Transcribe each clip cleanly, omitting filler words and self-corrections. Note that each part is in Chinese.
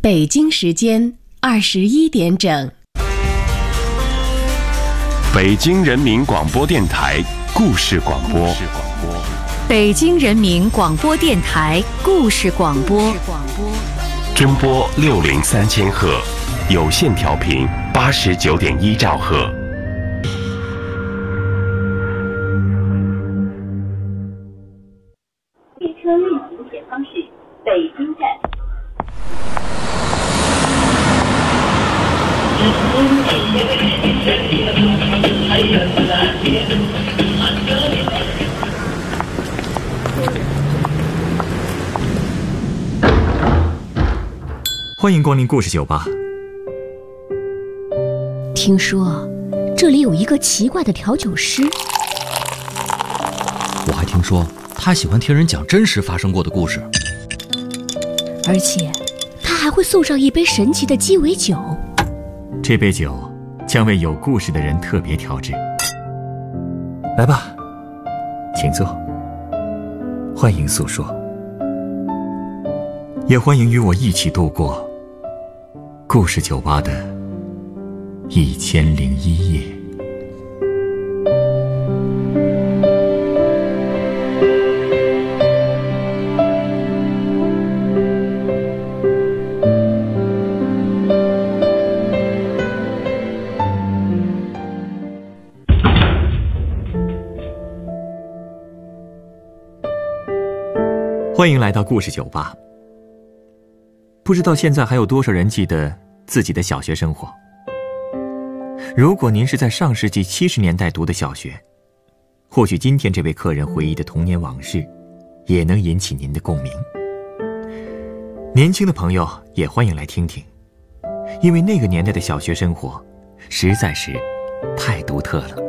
北京时间21点整。 北京人民广播电台故事广播。 北京人民广播电台故事广播。 中波603千赫，有线调频89.1兆赫。 列车运行前方是北京站。 欢迎光临故事酒吧。 听说这里有一个奇怪的调酒师， 我还听说他喜欢听人讲真实发生过的故事， 而且他还会送上一杯神奇的鸡尾酒。 这杯酒将为有故事的人特别调制。来吧，请坐，欢迎诉说，也欢迎与我一起度过故事酒吧的1001夜。欢迎来到故事酒吧。不知道现在还有多少人记得自己的小学生活？如果您是在上世纪70年代读的小学，或许今天这位客人回忆的童年往事也能引起您的共鸣。年轻的朋友也欢迎来听听，因为那个年代的小学生活实在是太独特了。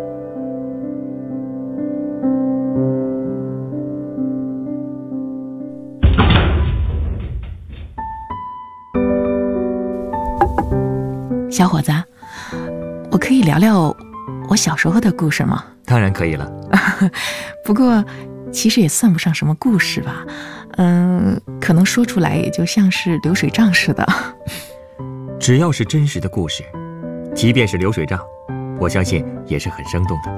小伙子，我可以聊聊我小时候的故事吗？ 当然可以了。 不过其实也算不上什么故事吧，可能说出来也就像是流水账似的。 只要是真实的故事，即便是流水账，我相信也是很生动的。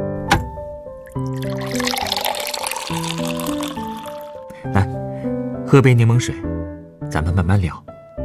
来，喝杯柠檬水，咱们慢慢聊。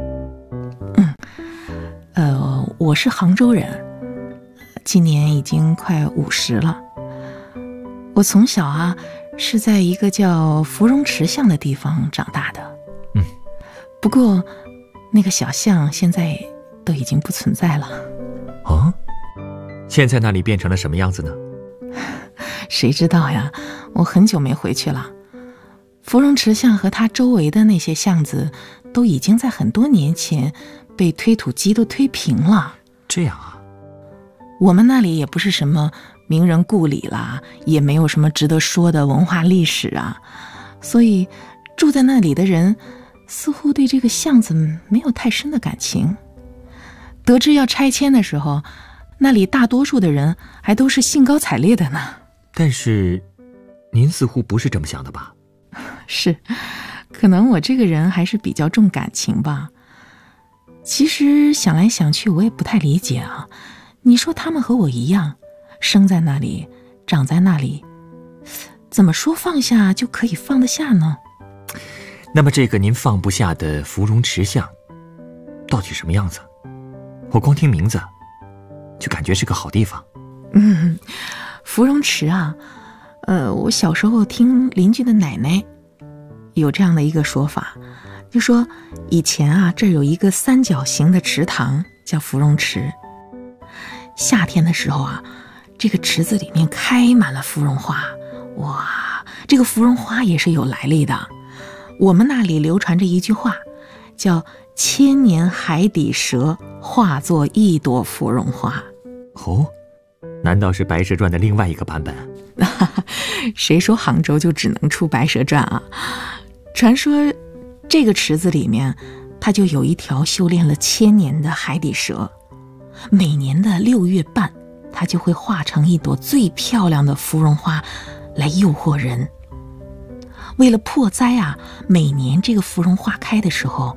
我是杭州人，今年已经快50了。我从小啊是在一个叫芙蓉池巷的地方长大的。不过那个小巷现在都已经不存在了。 哦，现在那里变成了什么样子呢？ 谁知道呀，我很久没回去了。芙蓉池巷和它周围的那些巷子都已经在很多年前被推土机都推平了。 这样啊。 我们那里也不是什么名人故里啦，也没有什么值得说的文化历史啊，所以住在那里的人似乎对这个巷子没有太深的感情。得知要拆迁的时候，那里大多数的人还都是兴高采烈的呢。 但是您似乎不是这么想的吧？ 是，可能我这个人还是比较重感情吧。其实想来想去，我也不太理解啊。你说他们和我一样，生在那里，长在那里，怎么说放下就可以放得下呢？ 那么这个您放不下的芙蓉池巷，到底什么样子？我光听名字，就感觉是个好地方。 芙蓉池啊，我小时候听邻居的奶奶有这样的一个说法，就说以前啊，这儿有一个三角形的池塘叫芙蓉池。夏天的时候啊，这个池子里面开满了芙蓉花。哇，这个芙蓉花也是有来历的。我们那里流传着一句话，叫千年海底蛇化作一朵芙蓉花。 哦，难道是《白蛇传》的另外一个版本？ 谁说杭州就只能出《白蛇传》啊？传说这个池子里面，它就有一条修炼了1000年的海底蛇，每年的6月半，它就会化成一朵最漂亮的芙蓉花来诱惑人。为了破灾啊，每年这个芙蓉花开的时候，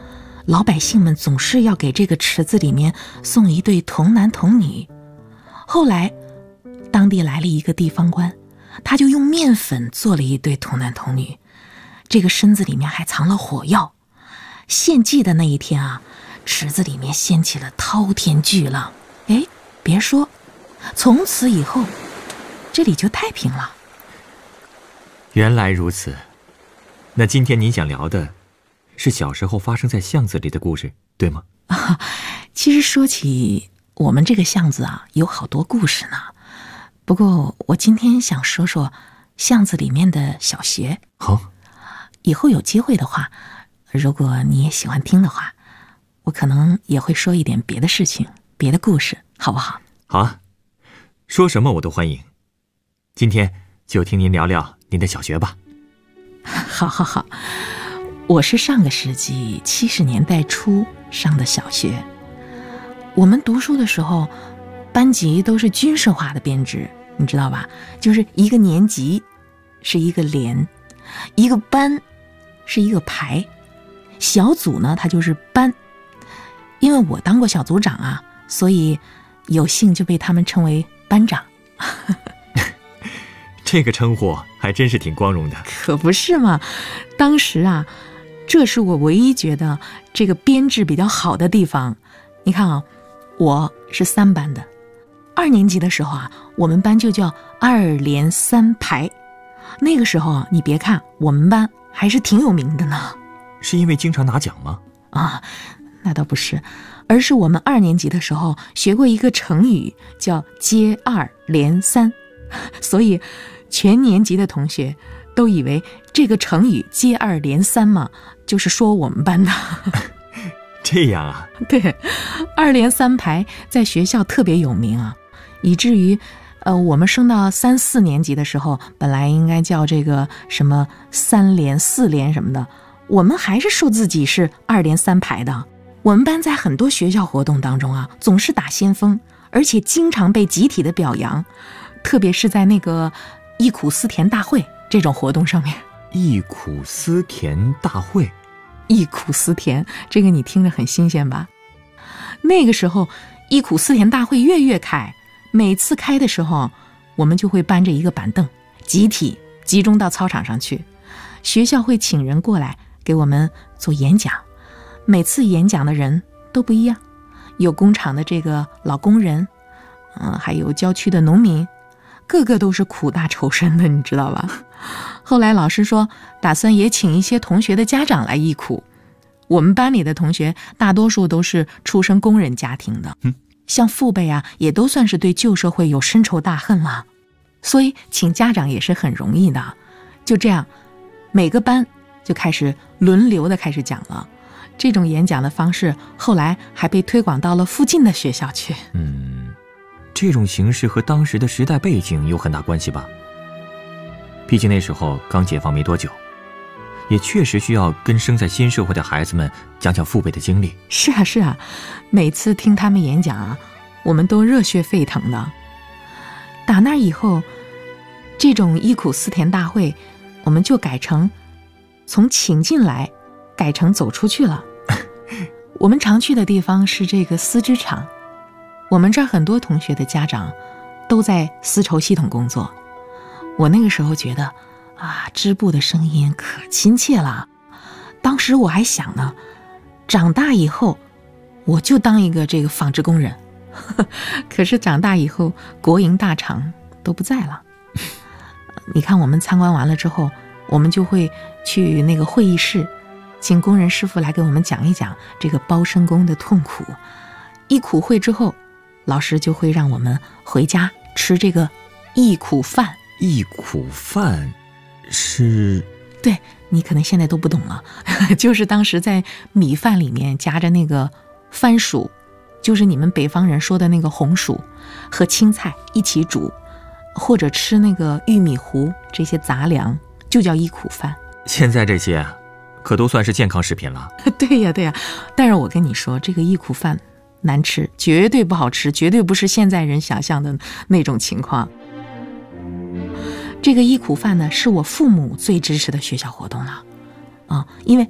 老百姓们总是要给这个池子里面送一对童男童女。后来当地来了一个地方官，他就用面粉做了一对童男童女，这个身子里面还藏了火药。献祭的那一天啊，池子里面掀起了滔天巨浪。哎，别说，从此以后这里就太平了。 原来如此，那今天您想聊的是小时候发生在巷子里的故事，对吗？ 其实说起我们这个巷子啊，有好多故事呢。不过我今天想说说巷子里面的小学。 好， 以后有机会的话，如果你也喜欢听的话，我可能也会说一点别的事情，别的故事，好不好？ 好啊，说什么我都欢迎。今天就听您聊聊您的小学吧。 好，我是上个世纪70年代初上的小学。我们读书的时候，班级都是军事化的编制，你知道吧？就是一个年级是一个连，一个班是一个排，小组呢它就是班。因为我当过小组长啊，所以有幸就被他们称为班长。 这个称呼还真是挺光荣的。 可不是嘛，当时啊，这是我唯一觉得这个编制比较好的地方。你看啊，我是3班的，2年级的时候啊，我们班就叫2连3排。那个时候你别看我们班还是挺有名的呢。 是因为经常拿奖吗？ 啊，那倒不是，而是我们2年级的时候学过一个成语叫接2连3，所以全年级的同学都以为这个成语接2连3嘛，就是说我们班的。 这样啊？ 对，2连3排在学校特别有名啊，以至于我们升到3、4年级的时候，本来应该叫这个什么3连、4连什么的，我们还是说自己是2连3排的。我们班在很多学校活动当中啊，总是打先锋，而且经常被集体的表扬，特别是在那个忆苦思甜大会这种活动上面。 忆苦思甜大会， 忆苦思甜，这个你听着很新鲜吧？那个时候忆苦思甜大会月月开，每次开的时候，我们就会搬着一个板凳，集中到操场上去。学校会请人过来给我们做演讲，每次演讲的人都不一样，有工厂的这个老工人，还有郊区的农民，个个都是苦大仇深的，你知道吧？后来老师说打算也请一些同学的家长来忆苦。我们班里的同学大多数都是出身工人家庭的，像父辈啊也都算是对旧社会有深仇大恨了，所以请家长也是很容易的。就这样每个班就开始轮流的开始讲了。这种演讲的方式后来还被推广到了附近的学校去。 这种形式和当时的时代背景有很大关系吧？毕竟那时候刚解放没多久，也确实需要跟生在新社会的孩子们讲讲父辈的经历。 是啊，每次听他们演讲啊，我们都热血沸腾的。打那以后，这种忆苦思甜大会我们就改成从请进来改成走出去了。我们常去的地方是这个丝织厂，我们这儿很多同学的家长都在丝绸系统工作。我那个时候觉得织布的声音可亲切了，当时我还想呢，长大以后我就当一个这个纺织工人。可是长大以后国营大厂都不在了。你看我们参观完了之后，我们就会去那个会议室，请工人师傅来给我们讲一讲这个包身工的痛苦。忆苦会之后，老师就会让我们回家吃这个忆苦饭。 忆苦饭是？ 对，你可能现在都不懂了。就是当时在米饭里面夹着那个番薯，就是你们北方人说的那个红薯和青菜一起煮，或者吃那个玉米糊，这些杂粮就叫忆苦饭。 现在这些可都算是健康食品了。 对呀，但是我跟你说，这个忆苦饭难吃，绝对不好吃，绝对不是现在人想象的那种情况。这个忆苦饭呢，是我父母最支持的学校活动了因为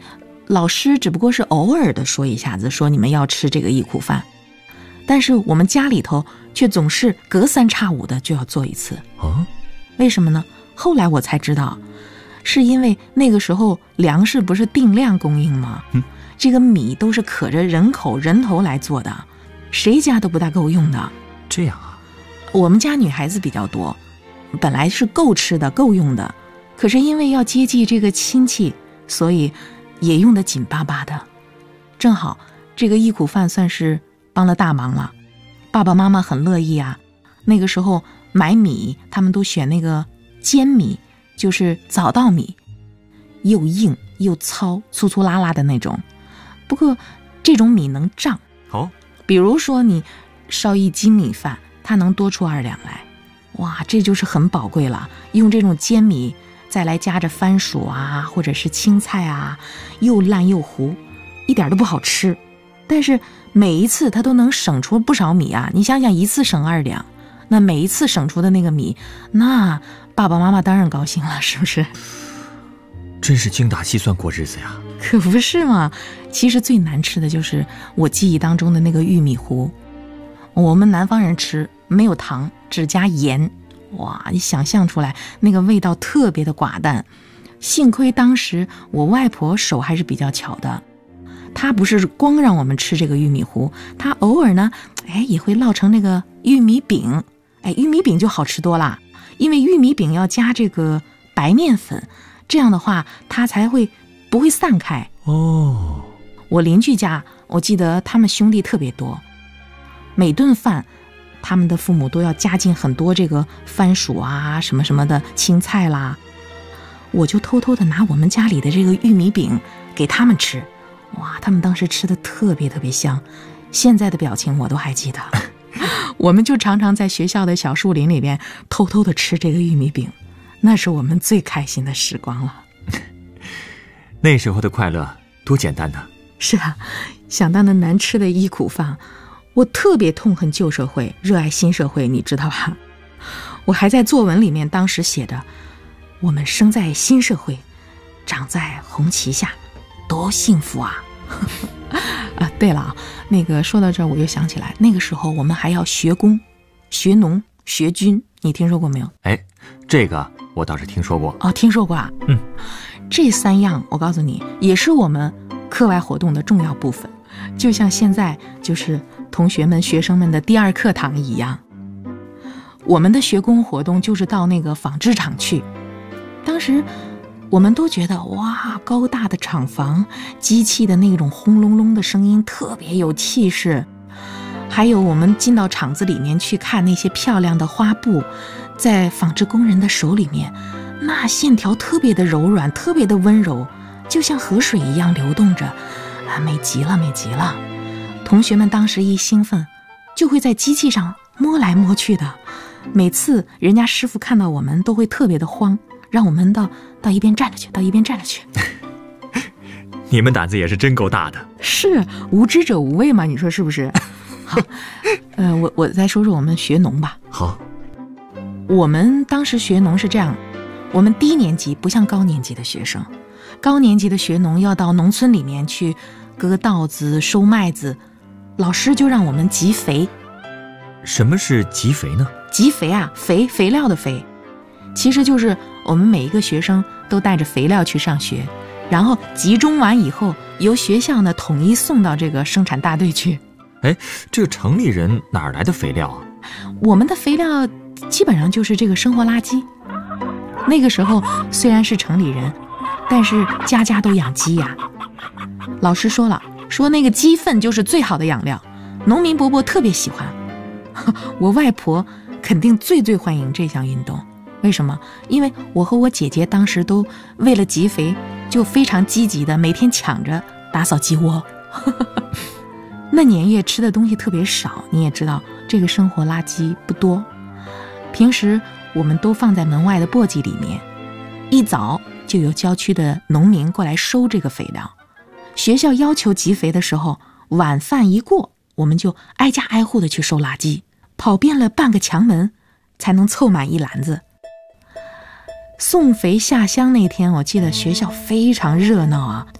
老师只不过是偶尔的说一下子，说你们要吃这个忆苦饭，但是我们家里头却总是隔三差五的就要做一次。为什么呢？后来我才知道，是因为那个时候粮食不是定量供应吗？这个米都是可着人头来做的，谁家都不大够用的。 这样啊？ 我们家女孩子比较多，本来是够吃的够用的，可是因为要接济这个亲戚，所以也用得紧巴巴的。正好这个忆苦饭算是帮了大忙了，爸爸妈妈很乐意啊。那个时候买米他们都选那个尖米，就是早稻米，又硬又糙，粗粗拉拉的那种。不过这种米能胀，比如说你烧1斤米饭，它能多出2两来，哇，这就是很宝贵了。用这种尖米再来夹着番薯啊，或者是青菜啊，又烂又糊，一点都不好吃。但是每一次它都能省出不少米啊！你想想，一次省2两，那每一次省出的那个米，那爸爸妈妈当然高兴了，是不是？ 真是精打细算过日子呀！ 可不是嘛。其实最难吃的就是我记忆当中的那个玉米糊。我们南方人吃没有糖，只加盐，哇，你想象出来那个味道特别的寡淡。幸亏当时我外婆手还是比较巧的，她不是光让我们吃这个玉米糊，她偶尔呢也会烙成那个玉米饼。玉米饼就好吃多了，因为玉米饼要加这个白面粉，这样的话它才会不会散开。我邻居家我记得他们兄弟特别多，每顿饭他们的父母都要加进很多这个番薯啊什么什么的青菜啦。我就偷偷的拿我们家里的这个玉米饼给他们吃，哇，他们当时吃的特别特别香，现在的表情我都还记得。我们就常常在学校的小树林里边偷偷的吃这个玉米饼，那是我们最开心的时光了。 那时候的快乐多简单呢。 是啊，想到那难吃的忆苦饭，我特别痛恨旧社会，热爱新社会，你知道吧？我还在作文里面当时写着，我们生在新社会，长在红旗下，多幸福啊！对了，那个说到这儿我又想起来，那个时候我们还要学工、学农、学军，你听说过没有？ 这个我倒是听说过。 听说过啊。这3样我告诉你，也是我们课外活动的重要部分，就像现在就是同学们学生们的第2课堂一样。我们的学工活动就是到那个纺织厂去，当时我们都觉得哇，高大的厂房，机器的那种轰隆隆的声音特别有气势。还有我们进到厂子里面去看那些漂亮的花布，在纺织工人的手里面，那线条特别的柔软，特别的温柔，就像河水一样流动着，美极了，美极了。同学们当时一兴奋，就会在机器上摸来摸去的。每次人家师傅看到我们都会特别的慌，让我们到一边站着去，到一边站着去。 你们胆子也是真够大的。 是，无知者无畏嘛，你说是不是？好，我再说说我们学农吧。 好， 我们当时学农是这样，我们低年级不像高年级的学生，高年级的学农要到农村里面去割稻子、收麦子，老师就让我们集肥。 什么是集肥呢？ 集肥啊，肥料的肥，其实就是我们每一个学生都带着肥料去上学，然后集中完以后，由学校呢统一送到这个生产大队去。 这个城里人哪儿来的肥料啊？ 我们的肥料基本上就是这个生活垃圾。那个时候虽然是城里人，但是家家都养鸡呀。老师说了，说那个鸡粪就是最好的养料，农民伯伯特别喜欢。我外婆肯定最欢迎这项运动。为什么？因为我和我姐姐当时都为了集肥，就非常积极的每天抢着打扫鸡窝。那年月吃的东西特别少，你也知道这个生活垃圾不多，平时我们都放在门外的簸箕里面，一早就有郊区的农民过来收这个肥料。学校要求集肥的时候，晚饭一过，我们就挨家挨户的去收垃圾，跑遍了半个墙门才能凑满一篮子。送肥下乡那天，我记得学校非常热闹啊，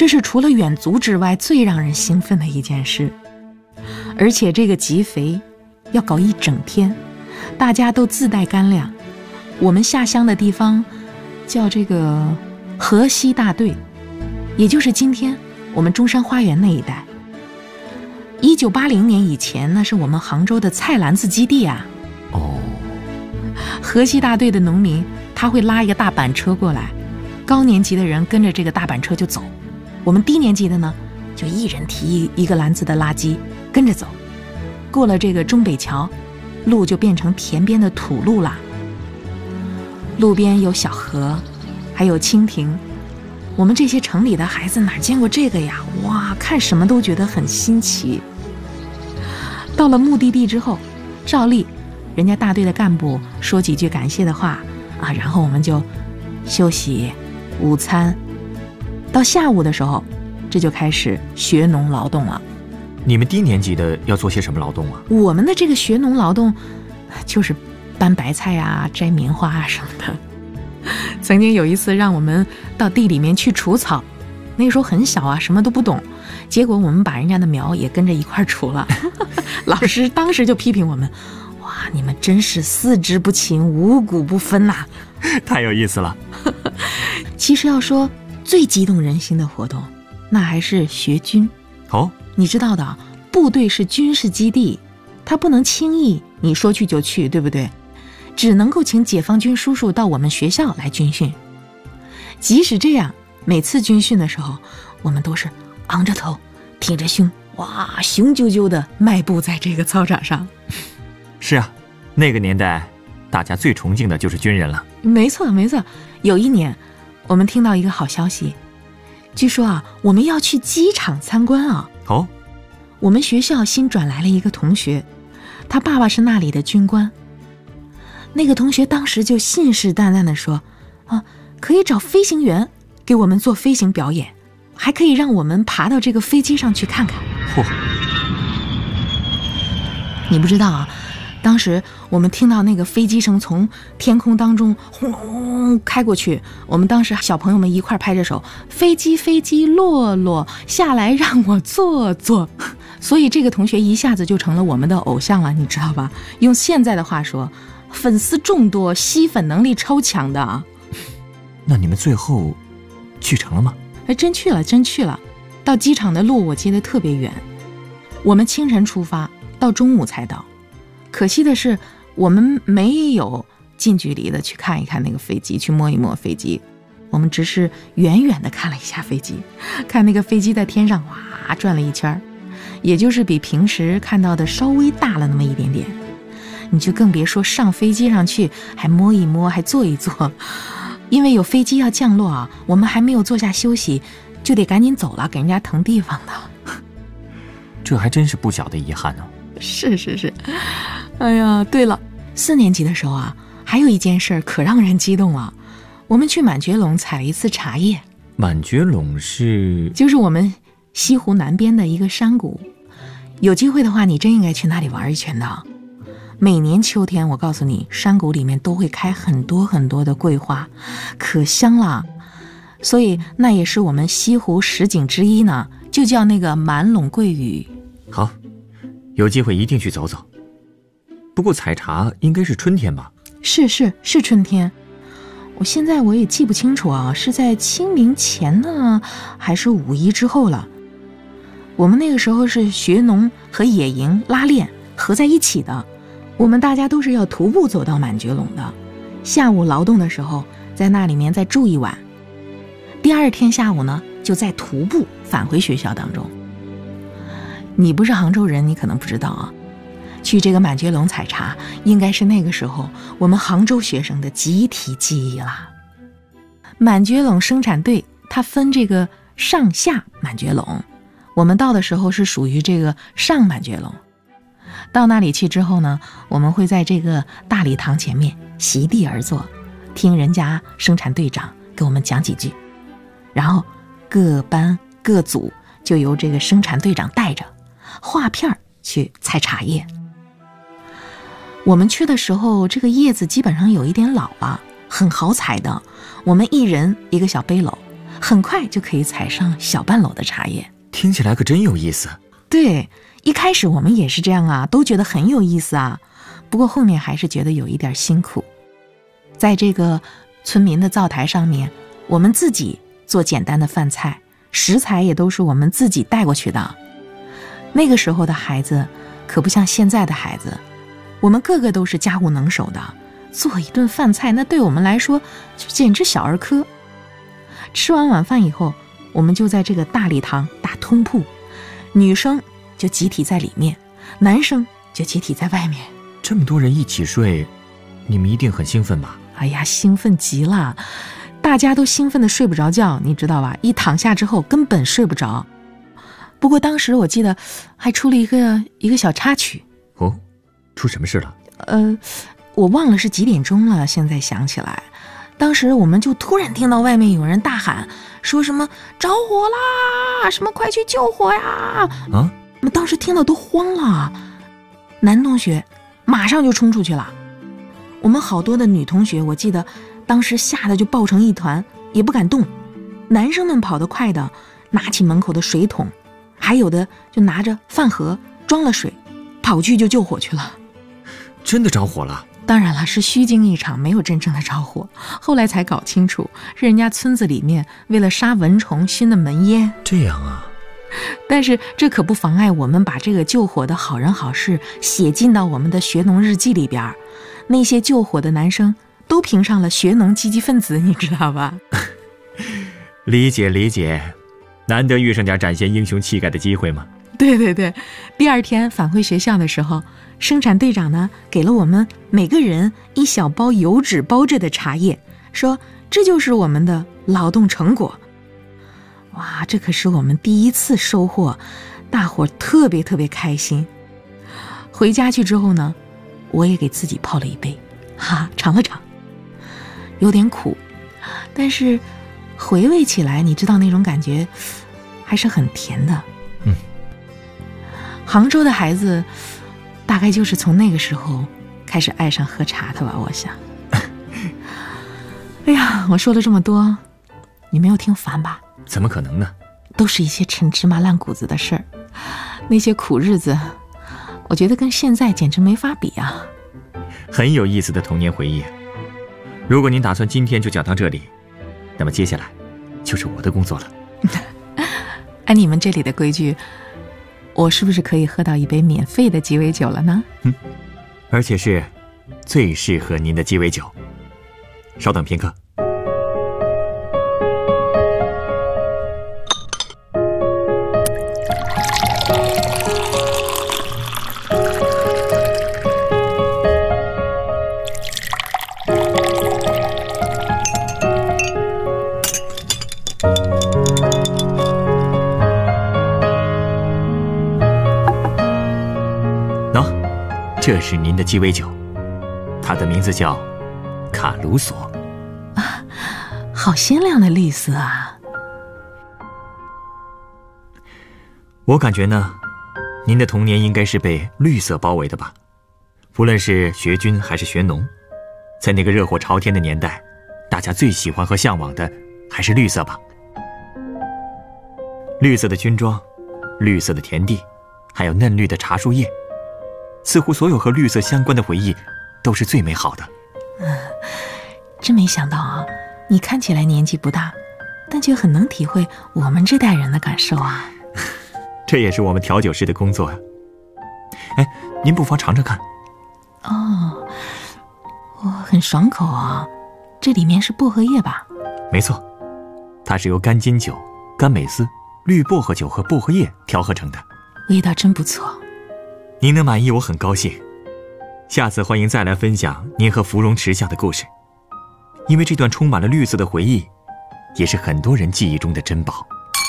这是除了远足之外最让人兴奋的一件事。而且这个集肥要搞一整天，大家都自带干粮。我们下乡的地方叫这个河西大队，也就是今天我们中山花园那一带。1980年以前，那是我们杭州的菜篮子基地啊。河西大队的农民他会拉一个大板车过来，高年级的人跟着这个大板车就走，我们低年级的呢就一人提一个篮子的垃圾跟着走。过了这个中北桥，路就变成田边的土路了。路边有小河，还有蜻蜓。我们这些城里的孩子哪见过这个呀？哇，看什么都觉得很新奇。到了目的地之后，照例人家大队的干部说几句感谢的话啊，然后我们就休息午餐。到下午的时候，这就开始学农劳动了。 你们低年级的要做些什么劳动啊？ 我们的这个学农劳动就是搬白菜啊、摘棉花啊什么的。曾经有一次让我们到地里面去除草，那个时候很小啊，什么都不懂，结果我们把人家的苗也跟着一块除了。老师当时就批评我们，哇，你们真是四肢不勤，五谷不分呐。 太有意思了。 其实要说最激动人心的活动，那还是学军。你知道的，部队是军事基地，它不能轻易你说去就去，对不对？只能够请解放军叔叔到我们学校来军训。即使这样，每次军训的时候，我们都是昂着头挺着胸，哇，雄赳赳的迈步在这个操场上。 是啊，那个年代大家最崇敬的就是军人了。 没错没错。有一年我们听到一个好消息，据说啊，我们要去机场参观啊。我们学校新转来了一个同学，他爸爸是那里的军官。那个同学当时就信誓旦旦地说啊，可以找飞行员给我们做飞行表演，还可以让我们爬到这个飞机上去看看。你不知道啊，当时我们听到那个飞机声从天空当中轰隆隆开过去，我们当时小朋友们一块拍着手，飞机飞机落落下来让我坐坐。所以这个同学一下子就成了我们的偶像了，你知道吧？用现在的话说，粉丝众多，吸粉能力超强的。 那你们最后去成了吗？ 真去了，真去了。到机场的路我记得特别远，我们清晨出发，到中午才到。可惜的是，我们没有近距离的去看一看那个飞机，去摸一摸飞机。我们只是远远的看了一下飞机，看那个飞机在天上哇转了一圈，也就是比平时看到的稍微大了那么一点点。你就更别说上飞机上去还摸一摸，还坐一坐。因为有飞机要降落啊，我们还没有坐下休息，就得赶紧走了，给人家腾地方的。 这还真是不小的遗憾呢。 是。哎呀，对了，4年级的时候啊，还有一件事可让人激动了。我们去满觉陇采了一次茶叶。 满觉陇就是我们西湖南边的一个山谷，有机会的话你真应该去那里玩一圈的。每年秋天，我告诉你，山谷里面都会开很多很多的桂花，可香了。所以那也是我们西湖十景之一呢，就叫那个满陇桂屿。 好，有机会一定去走走。不过采茶应该是春天吧？ 是春天。我现在也记不清楚啊，是在清明前呢，还是5一之后了。我们那个时候是学农和野营拉练合在一起的，我们大家都是要徒步走到满觉陇的。下午劳动的时候，在那里面再住一晚，第二天下午呢，就再徒步返回学校当中。你不是杭州人，你可能不知道啊，去这个满觉陇采茶，应该是那个时候我们杭州学生的集体记忆啦。满觉陇生产队它分这个上下满觉陇，我们到的时候是属于这个上满觉陇。到那里去之后呢，我们会在这个大礼堂前面席地而坐，听人家生产队长给我们讲几句，然后各班各组就由这个生产队长带着画片去采茶叶。我们去的时候，这个叶子基本上有一点老了，很好采的。我们一人一个小背篓， 很快就可以采上小半篓的茶叶。 听起来可真有意思。 对，一开始我们也是这样啊，都觉得很有意思啊。不过后面还是觉得有一点辛苦。在这个村民的灶台上面，我们自己做简单的饭菜，食材也都是我们自己带过去的。那个时候的孩子可不像现在的孩子，我们个个都是家务能手的，做一顿饭菜那对我们来说就简直小儿科。吃完晚饭以后，我们就在这个大礼堂打通铺，女生就集体在里面，男生就集体在外面。 这么多人一起睡，你们一定很兴奋吧？ 哎呀，兴奋极了，大家都兴奋得睡不着觉，你知道吧？一躺下之后根本睡不着。不过当时我记得还出了一个小插曲。 哦，出什么事了？ 我忘了是几点钟了，现在想起来，当时我们就突然听到外面有人大喊，说什么着火啦，什么快去救火呀！ 啊， 我们当时听到都慌了，男同学马上就冲出去了，我们好多的女同学，我记得当时吓得就抱成一团，也不敢动。男生们跑得快的，拿起门口的水桶，还有的就拿着饭盒装了水，跑去就救火去了。 真的着火了？ 当然了，是虚惊一场，没有真正的着火。后来才搞清楚，是人家村子里面为了杀蚊虫熏的门烟。 这样啊。 但是这可不妨碍我们把这个救火的好人好事写进到我们的学农日记里边。那些救火的男生都评上了学农积极分子，你知道吧？ 理解理解，难得遇上点展现英雄气概的机会嘛。 对对对，第二天返回学校的时候，生产队长呢给了我们每个人一小包油纸包着的茶叶，说这就是我们的劳动成果。哇，这可是我们第一次收获，大伙特别特别开心。回家去之后呢，我也给自己泡了一杯，尝了尝，有点苦，但是回味起来，你知道那种感觉还是很甜的。杭州的孩子大概就是从那个时候开始爱上喝茶的吧，我想。哎呀，我说了这么多，你没有听烦吧？ 怎么可能呢？ 都是一些陈芝麻烂谷子的事儿，那些苦日子，我觉得跟现在简直没法比啊。 很有意思的童年回忆。如果您打算今天就讲到这里，那么接下来就是我的工作了。 按你们这里的规矩，我是不是可以喝到一杯免费的鸡尾酒了呢？ 而且是最适合您的鸡尾酒。稍等片刻。这是您的鸡尾酒，它的名字叫卡鲁索。 啊，好鲜亮的绿色啊！ 我感觉呢，您的童年应该是被绿色包围的吧？不论是学军还是学农，在那个热火朝天的年代，大家最喜欢和向往的还是绿色吧？绿色的军装，绿色的田地，还有嫩绿的茶树叶。似乎所有和绿色相关的回忆都是最美好的。 真没想到啊，你看起来年纪不大，但却很能体会我们这代人的感受啊。 这也是我们调酒师的工作啊。您不妨尝尝看。 哦，我很爽口啊。这里面是薄荷叶吧？ 没错，它是由干金酒、干美丝、绿薄荷酒和薄荷叶调和成的， 味道真不错。 您能满意我很高兴，下次欢迎再来分享您和芙蓉池下的故事，因为这段充满了绿色的回忆，也是很多人记忆中的珍宝。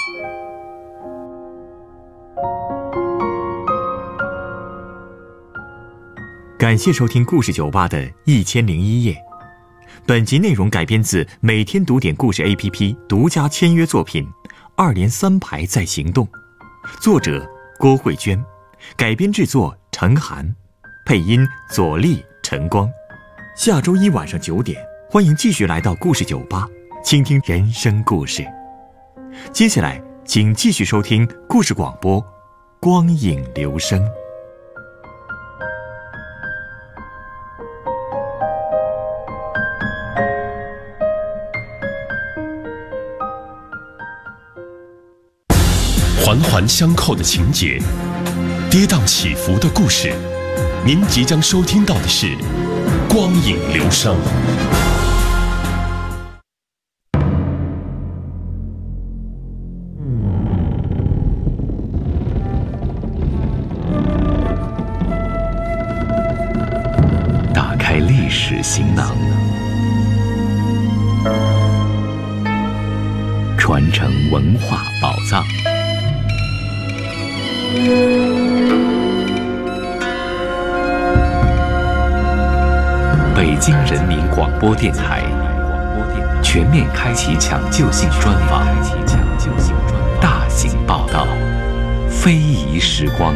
感谢收听故事酒吧的1001夜，本集内容改编自每天读点故事 APP 独家签约作品《2连3排在行动》，作者郭慧娟，改编制作陈涵，配音左立、陈光。下周一晚上9点，欢迎继续来到故事酒吧，倾听人生故事。 接下来，请继续收听故事广播《光影留声》。 环环相扣的情节，跌宕起伏的故事，您即将收听到的是《光影留声》。 打开历史行囊，传承文化宝藏。北京人民广播电台全面开启抢救性专访，大型报道，非遗时光。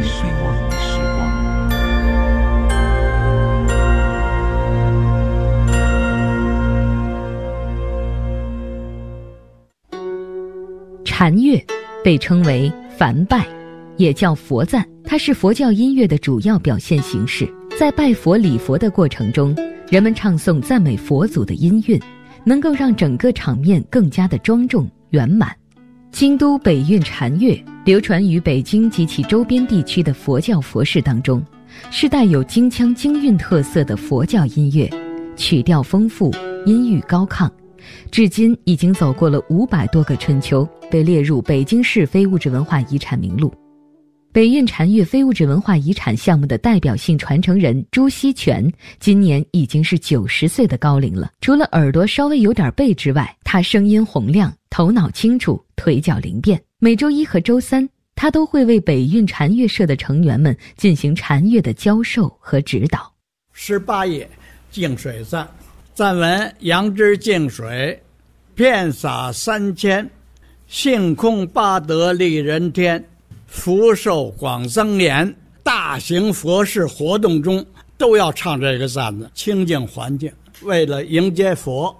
禅乐被称为梵拜，也叫佛赞，它是佛教音乐的主要表现形式。在拜佛礼佛的过程中，人们唱诵赞美佛祖的音韵，能够让整个场面更加的庄重圆满。京都北韵禅乐流传于北京及其周边地区的佛教佛事当中，是带有京腔京韵特色的佛教音乐，曲调丰富，音域高亢，至今已经走过了500多个春秋，被列入北京市非物质文化遗产名录。北韵禅乐非物质文化遗产项目的代表性传承人朱锡全今年已经是90岁的高龄了。除了耳朵稍微有点背之外，他声音洪亮，头脑清楚，腿脚灵便。每周一和周三，他都会为北韵禅乐社的成员们进行禅乐的教授和指导。 18页净水赞，赞文：杨枝净水，遍洒3000，性空八德利人天，福寿广增延。大型佛事活动中都要唱这个赞子，清净环境，为了迎接佛。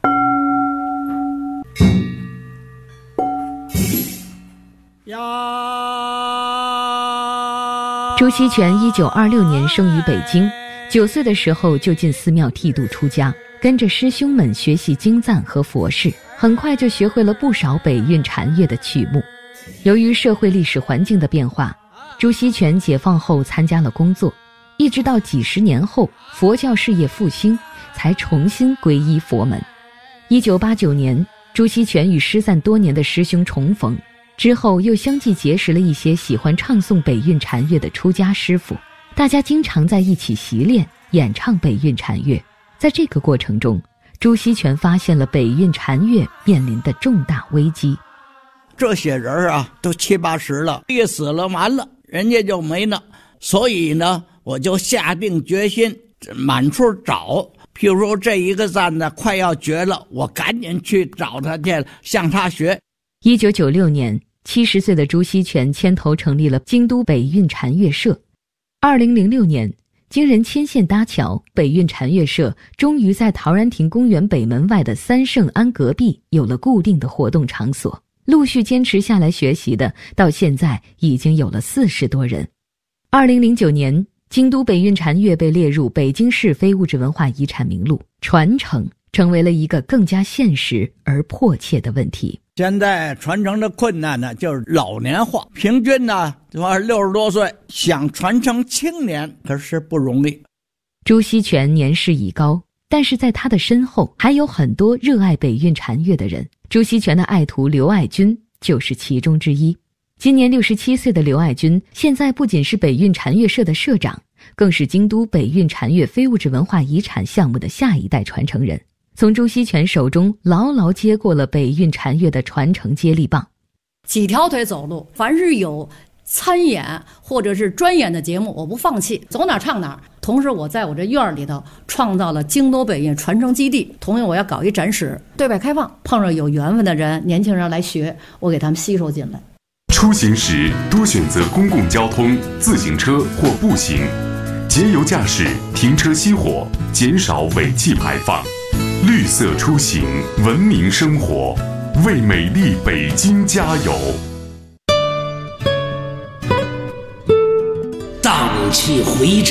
朱锡全1926年生于北京，9岁的时候就进寺庙剃度出家，跟着师兄们学习经赞和佛事，很快就学会了不少北韵禅乐的曲目。由于社会历史环境的变化，朱锡全解放后参加了工作，一直到几十年后佛教事业复兴，才重新皈依佛门。1989年，朱锡全与失散多年的师兄重逢，之后又相继结识了一些喜欢唱诵北韵禅乐的出家师傅，大家经常在一起习练演唱北韵禅乐。在这个过程中，朱锡全发现了北韵禅乐面临的重大危机。 这些人啊，都70、80了，一死了完了，人家就没了。所以呢，我就下定决心满处找。譬如说这一个赞呢快要绝了，我赶紧去找他去，向他学。 1996年，70岁的朱锡全牵头成立了京都北韵禅乐社。2006年，经人牵线搭桥，北韵禅乐社终于在陶然亭公园北门外的三圣庵隔壁有了固定的活动场所。陆续坚持下来学习的，到现在已经有了40多人。2009年，京都北韵禅乐被列入北京市非物质文化遗产名录，传承成为了一个更加现实而迫切的问题。 现在传承的困难呢，就是老年化，平均呢60多岁，想传承青年可是不容易。 朱锡全年事已高，但是在他的身后还有很多热爱北韵禅乐的人。朱锡全的爱徒刘爱军就是其中之一。今年67岁的刘爱军，现在不仅是北韵禅乐社的社长，更是京都北韵禅乐非物质文化遗产项目的下一代传承人，从朱锡全手中牢牢接过了北韵禅乐的传承接力棒。 几条腿走路，凡是有参演或者是专演的节目，我不放弃，走哪唱哪。同时我在我这院里头创造了京都北韵传承基地，同样我要搞一展示，对外开放，碰上有缘分的人，年轻人来学，我给他们吸收进来。 出行时多选择公共交通、自行车或步行，节油驾驶，停车熄火，减少尾气排放，绿色出行，文明生活。 为美丽北京加油。 荡气回肠。